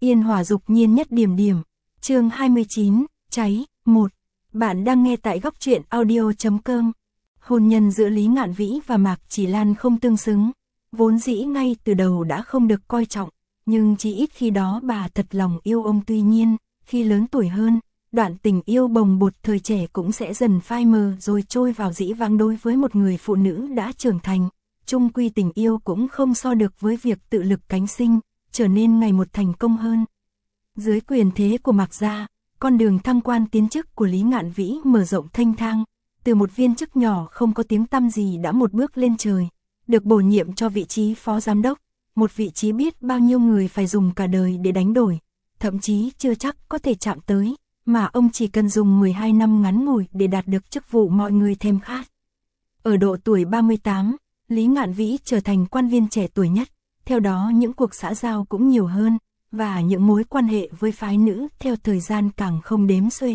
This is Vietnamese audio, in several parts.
Yên hỏa dục nhiên nhất điểm điểm. Chương 29, cháy, 1. Bạn đang nghe tại góc truyện audio.com. Hôn nhân giữa Lý Ngạn Vĩ và Mạc Chỉ Lan không tương xứng, vốn dĩ ngay từ đầu đã không được coi trọng, nhưng chỉ ít khi đó bà thật lòng yêu ông. Tuy nhiên, khi lớn tuổi hơn, đoạn tình yêu bồng bột thời trẻ cũng sẽ dần phai mờ rồi trôi vào dĩ vãng. Đối với một người phụ nữ đã trưởng thành, chung quy tình yêu cũng không so được với việc tự lực cánh sinh, trở nên ngày một thành công hơn. Dưới quyền thế của Mạc gia, con đường thăng quan tiến chức của Lý Ngạn Vĩ mở rộng thênh thang, từ một viên chức nhỏ không có tiếng tăm gì đã một bước lên trời, được bổ nhiệm cho vị trí phó giám đốc, một vị trí biết bao nhiêu người phải dùng cả đời để đánh đổi, thậm chí chưa chắc có thể chạm tới, mà ông chỉ cần dùng 12 năm ngắn ngủi để đạt được chức vụ mọi người thèm khát. Ở độ tuổi 38, Lý Ngạn Vĩ trở thành quan viên trẻ tuổi nhất, theo đó những cuộc xã giao cũng nhiều hơn, và những mối quan hệ với phái nữ theo thời gian càng không đếm xuể.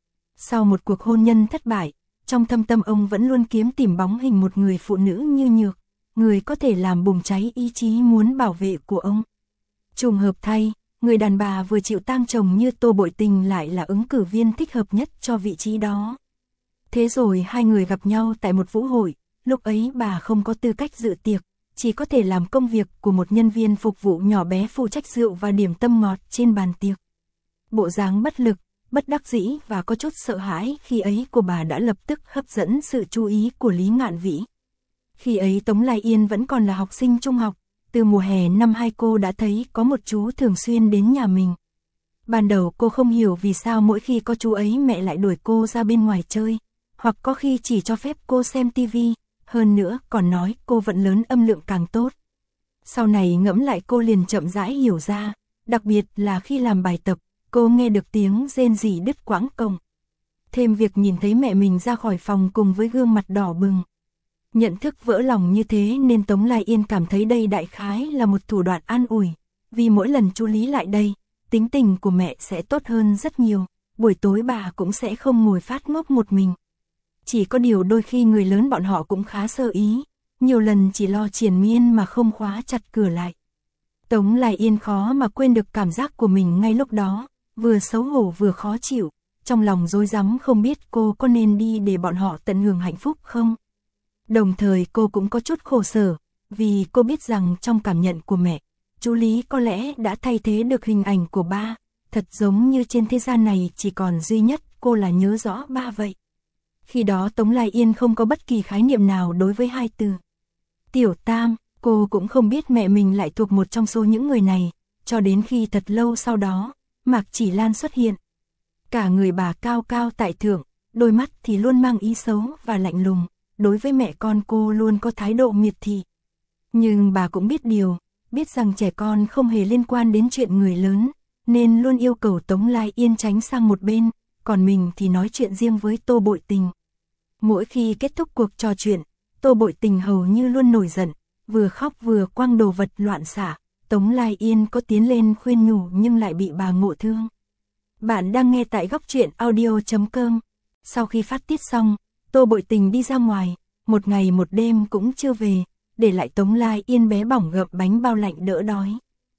Sau một cuộc hôn nhân thất bại, trong thâm tâm ông vẫn luôn kiếm tìm bóng hình một người phụ nữ như nhược, người có thể làm bùng cháy ý chí muốn bảo vệ của ông. Trùng hợp thay, người đàn bà vừa chịu tang chồng như Tô Bội Tình lại là ứng cử viên thích hợp nhất cho vị trí đó. Thế rồi hai người gặp nhau tại một vũ hội, lúc ấy bà không có tư cách dự tiệc, chỉ có thể làm công việc của một nhân viên phục vụ nhỏ bé phụ trách rượu và điểm tâm ngọt trên bàn tiệc. Bộ dáng bất lực, bất đắc dĩ và có chút sợ hãi khi ấy của bà đã lập tức hấp dẫn sự chú ý của Lý Ngạn Vĩ. Khi ấy Tống Lai Yên vẫn còn là học sinh trung học, từ mùa hè năm 2 cô đã thấy có một chú thường xuyên đến nhà mình. Ban đầu cô không hiểu vì sao mỗi khi có chú ấy mẹ lại đuổi cô ra bên ngoài chơi, hoặc có khi chỉ cho phép cô xem tivi, hơn nữa còn nói cô vẫn lớn âm lượng càng tốt. Sau này ngẫm lại cô liền chậm rãi hiểu ra, đặc biệt là khi làm bài tập, cô nghe được tiếng rên rỉ đứt quãng cổng. Thêm việc nhìn thấy mẹ mình ra khỏi phòng cùng với gương mặt đỏ bừng. Nhận thức vỡ lòng như thế nên Tống Lai Yên cảm thấy đây đại khái là một thủ đoạn an ủi, vì mỗi lần chú Lý lại đây, tính tình của mẹ sẽ tốt hơn rất nhiều, buổi tối bà cũng sẽ không ngồi phát ngốc một mình. Chỉ có điều đôi khi người lớn bọn họ cũng khá sơ ý, nhiều lần chỉ lo triền miên mà không khóa chặt cửa lại. Tống Lai Yên khó mà quên được cảm giác của mình ngay lúc đó, vừa xấu hổ vừa khó chịu, trong lòng rối rắm không biết cô có nên đi để bọn họ tận hưởng hạnh phúc không. Đồng thời cô cũng có chút khổ sở, vì cô biết rằng trong cảm nhận của mẹ, chú Lý có lẽ đã thay thế được hình ảnh của ba, thật giống như trên thế gian này chỉ còn duy nhất cô là nhớ rõ ba vậy. Khi đó Tống Lai Yên không có bất kỳ khái niệm nào đối với hai từ Tiểu Tam, cô cũng không biết mẹ mình lại thuộc một trong số những người này, cho đến khi thật lâu sau đó, Mạc Chỉ Lan xuất hiện. Cả người bà cao cao tại thượng, đôi mắt thì luôn mang ý xấu và lạnh lùng, đối với mẹ con cô luôn có thái độ miệt thị. Nhưng bà cũng biết điều, biết rằng trẻ con không hề liên quan đến chuyện người lớn, nên luôn yêu cầu Tống Lai Yên tránh sang một bên, còn mình thì nói chuyện riêng với Tô Bội Tình. Mỗi khi kết thúc cuộc trò chuyện, Tô Bội Tình hầu như luôn nổi giận, vừa khóc vừa quăng đồ vật loạn xạ. Tống Lai Yên có tiến lên khuyên nhủ nhưng lại bị bà ngộ thương. Bạn đang nghe tại góc truyện audio.com. Sau khi phát tiết xong, Tô Bội Tình đi ra ngoài, một ngày một đêm cũng chưa về, để lại Tống Lai Yên bé bỏng gặm bánh bao lạnh đỡ đói.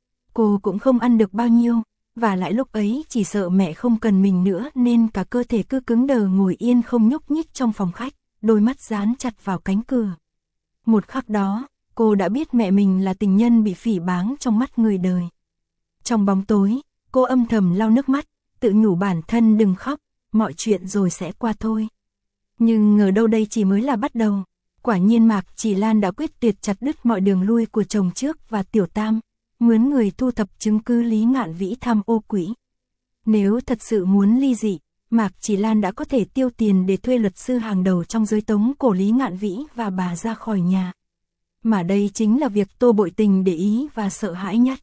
Cô cũng không ăn được bao nhiêu, và lại lúc ấy chỉ sợ mẹ không cần mình nữa nên cả cơ thể cứ cứng đờ ngồi yên không nhúc nhích trong phòng khách, đôi mắt dán chặt vào cánh cửa. Một khắc đó, cô đã biết mẹ mình là tình nhân bị phỉ báng trong mắt người đời. Trong bóng tối, cô âm thầm lau nước mắt, tự nhủ bản thân đừng khóc, mọi chuyện rồi sẽ qua thôi. Nhưng ngờ đâu đây chỉ mới là bắt đầu. Quả nhiên Mạc Chỉ Lan đã quyết tuyệt chặt đứt mọi đường lui của chồng trước và Tiểu Tam, mướn người thu thập chứng cứ Lý Ngạn Vĩ tham ô quỹ. Nếu thật sự muốn ly dị, Mạc Chỉ Lan đã có thể tiêu tiền để thuê luật sư hàng đầu trong giới tống cổ Lý Ngạn Vĩ và bà ra khỏi nhà. Mà đây chính là việc Tô Bội Tình để ý và sợ hãi nhất.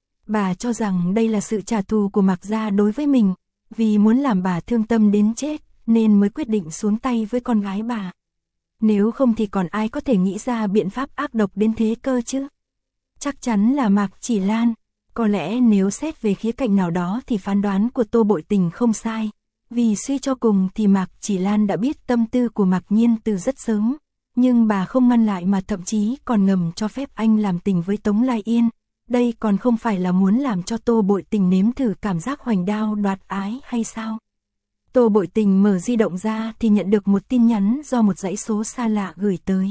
Bà cho rằng đây là sự trả thù của Mạc gia đối với mình, vì muốn làm bà thương tâm đến chết, nên mới quyết định xuống tay với con gái bà. Nếu không thì còn ai có thể nghĩ ra biện pháp ác độc đến thế cơ chứ? Chắc chắn là Mạc Chỉ Lan. Có lẽ nếu xét về khía cạnh nào đó thì phán đoán của Tô Bội Tình không sai. Vì suy cho cùng thì Mạc Chỉ Lan đã biết tâm tư của Mạc Nhiên từ rất sớm. Nhưng bà không ngăn lại mà thậm chí còn ngầm cho phép anh làm tình với Tống Lai Yên. đây còn không phải là muốn làm cho Tô Bội Tình nếm thử cảm giác hoành đao đoạt ái hay sao? Tô Bội Tình mở di động ra thì nhận được một tin nhắn do một dãy số xa lạ gửi tới.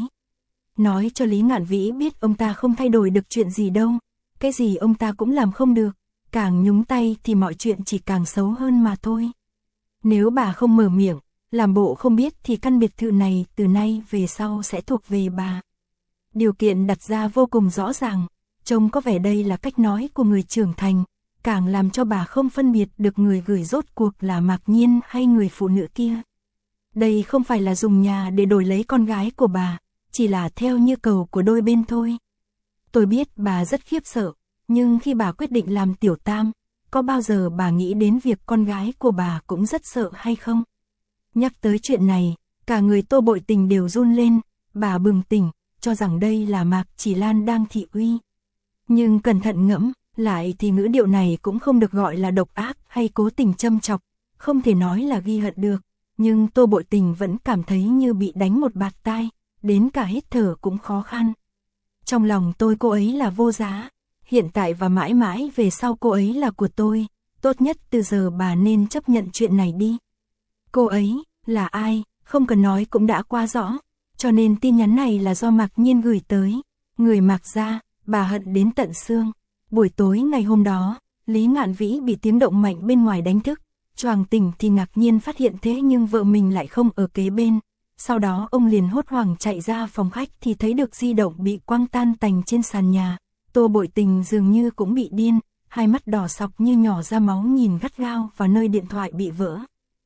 Nói cho Lý Ngạn Vĩ biết ông ta không thay đổi được chuyện gì đâu, cái gì ông ta cũng làm không được, càng nhúng tay thì mọi chuyện chỉ càng xấu hơn mà thôi. Nếu bà không mở miệng, làm bộ không biết thì căn biệt thự này từ nay về sau sẽ thuộc về bà. Điều kiện đặt ra vô cùng rõ ràng, trông có vẻ đây là cách nói của người trưởng thành, càng làm cho bà không phân biệt được người gửi rốt cuộc là Mạc Nhiên hay người phụ nữ kia. Đây không phải là dùng nhà để đổi lấy con gái của bà, chỉ là theo như cầu của đôi bên thôi. Tôi biết bà rất khiếp sợ, nhưng khi bà quyết định làm tiểu tam, có bao giờ bà nghĩ đến việc con gái của bà cũng rất sợ hay không? Nhắc tới chuyện này, cả người Tô Bội Tình đều run lên, bà bừng tỉnh, cho rằng đây là Mạc Chỉ Lan đang thị uy. Nhưng cẩn thận ngẫm lại thì ngữ điệu này cũng không được gọi là độc ác hay cố tình châm chọc, không thể nói là ghi hận được, nhưng Tô Bội Tình vẫn cảm thấy như bị đánh một bạt tai, đến cả hít thở cũng khó khăn. Trong lòng tôi cô ấy là vô giá, hiện tại và mãi mãi về sau cô ấy là của tôi, tốt nhất từ giờ bà nên chấp nhận chuyện này đi. Cô ấy là ai, không cần nói cũng đã qua rõ, cho nên tin nhắn này là do Mạc Nhiên gửi tới, người Mạc gia, bà hận đến tận xương. Buổi tối ngày hôm đó, Lý Ngạn Vĩ bị tiếng động mạnh bên ngoài đánh thức, choàng tỉnh thì ngạc nhiên phát hiện thế nhưng vợ mình lại không ở kế bên. Sau đó ông liền hốt hoảng chạy ra phòng khách thì thấy được di động bị quăng tan tành trên sàn nhà. Tô Bội Tình dường như cũng bị điên, hai mắt đỏ sọc như nhỏ ra máu nhìn gắt gao vào nơi điện thoại bị vỡ.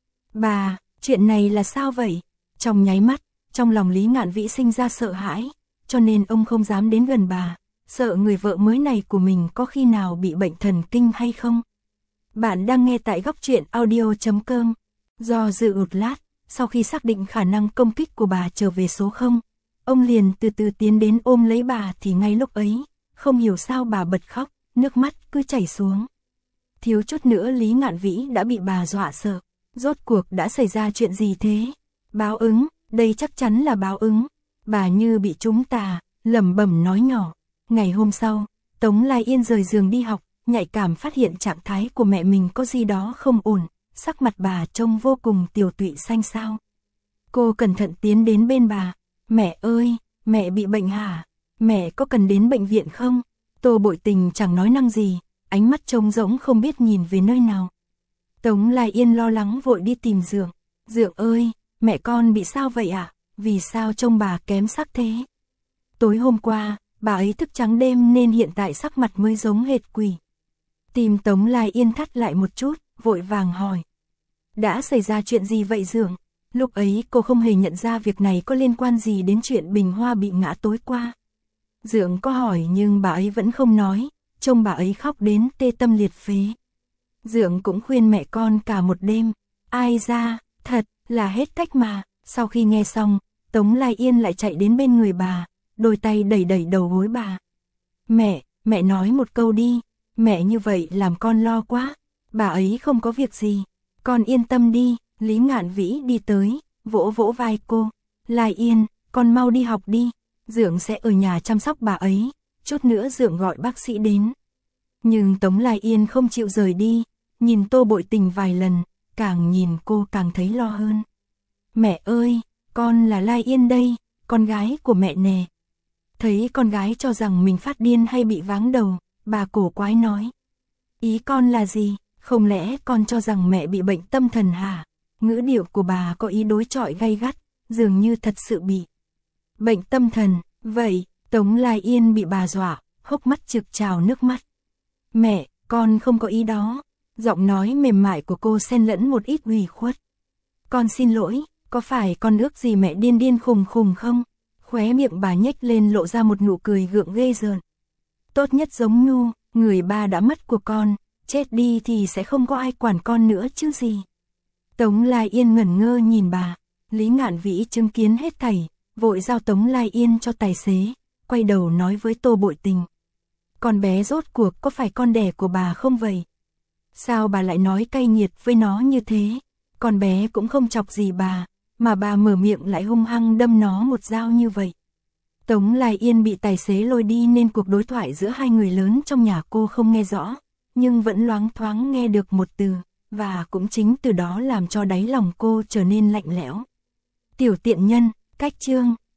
Bà, chuyện này là sao vậy? Trong nháy mắt, trong lòng Lý Ngạn Vĩ sinh ra sợ hãi, cho nên ông không dám đến gần bà, sợ người vợ mới này của mình có khi nào bị bệnh thần kinh hay không. Bạn đang nghe tại góc truyện audio.com. Do dự một lát, sau khi xác định khả năng công kích của bà trở về số 0, ông liền từ từ tiến đến ôm lấy bà thì ngay lúc ấy, không hiểu sao bà bật khóc, nước mắt cứ chảy xuống. Thiếu chút nữa Lý Ngạn Vĩ đã bị bà dọa sợ. Rốt cuộc đã xảy ra chuyện gì thế? Báo ứng, đây chắc chắn là báo ứng. Bà như bị trúng tà, lẩm bẩm nói nhỏ. Ngày hôm sau, Tống Lai Yên rời giường đi học, nhạy cảm phát hiện trạng thái của mẹ mình có gì đó không ổn, sắc mặt bà trông vô cùng tiều tụy xanh xao. Cô cẩn thận tiến đến bên bà. Mẹ ơi, mẹ bị bệnh hả? Mẹ có cần đến bệnh viện không? Tô Bội Tình chẳng nói năng gì, ánh mắt trông rỗng không biết nhìn về nơi nào. Tống Lai Yên lo lắng vội đi tìm Dượng. Dượng ơi, mẹ con bị sao vậy ạ? Vì sao trông bà kém sắc thế? Tối hôm qua, bà ấy thức trắng đêm nên hiện tại sắc mặt mới giống hệt quỷ. Tim Tống Lai Yên thắt lại một chút, vội vàng hỏi. Đã xảy ra chuyện gì vậy Dượng? Lúc ấy cô không hề nhận ra việc này có liên quan gì đến chuyện Bình Hoa bị ngã tối qua. Dượng có hỏi nhưng bà ấy vẫn không nói, trông bà ấy khóc đến tê tâm liệt phế. Dượng cũng khuyên mẹ con cả một đêm, ai ra, thật là hết cách mà. Sau khi nghe xong, Tống Lai Yên lại chạy đến bên người bà, đôi tay đẩy đẩy đầu gối bà. Mẹ nói một câu đi, mẹ như vậy làm con lo quá, bà ấy không có việc gì, con yên tâm đi. Lý Ngạn Vĩ đi tới, vỗ vỗ vai cô. Lai Yên, con mau đi học đi, Dượng sẽ ở nhà chăm sóc bà ấy, chút nữa Dượng gọi bác sĩ đến. Nhưng Tống Lai Yên không chịu rời đi, nhìn Tô Bội Tình vài lần, càng nhìn cô càng thấy lo hơn. Mẹ ơi, con là Lai Yên đây, con gái của mẹ nè. Thấy con gái cho rằng mình phát điên hay bị váng đầu, bà cổ quái nói. Ý con là gì, không lẽ con cho rằng mẹ bị bệnh tâm thần hả? Ngữ điệu của bà có ý đối chọi gay gắt, dường như thật sự bị bệnh tâm thần. Vậy, Tống Lai Yên bị bà dọa, hốc mắt trực trào nước mắt. Mẹ, con không có ý đó. Giọng nói mềm mại của cô xen lẫn một ít ủy khuất. Con xin lỗi, có phải con ước gì mẹ điên điên khùng khùng không? Khóe miệng bà nhếch lên lộ ra một nụ cười gượng ghê rợn. Tốt nhất giống Nhu, người ba đã mất của con, chết đi thì sẽ không có ai quản con nữa chứ gì. Tống Lai Yên ngẩn ngơ nhìn bà, Lý Ngạn Vĩ chứng kiến hết thảy, vội giao Tống Lai Yên cho tài xế, quay đầu nói với Tô Bội Tình. Con bé rốt cuộc có phải con đẻ của bà không vậy? Sao bà lại nói cay nghiệt với nó như thế? Con bé cũng không chọc gì bà, mà bà mở miệng lại hung hăng đâm nó một dao như vậy. Tống Lai Yên bị tài xế lôi đi nên cuộc đối thoại giữa hai người lớn trong nhà cô không nghe rõ, nhưng vẫn loáng thoáng nghe được một từ, và cũng chính từ đó làm cho đáy lòng cô trở nên lạnh lẽo. Tiểu tiện nhân, cách chương.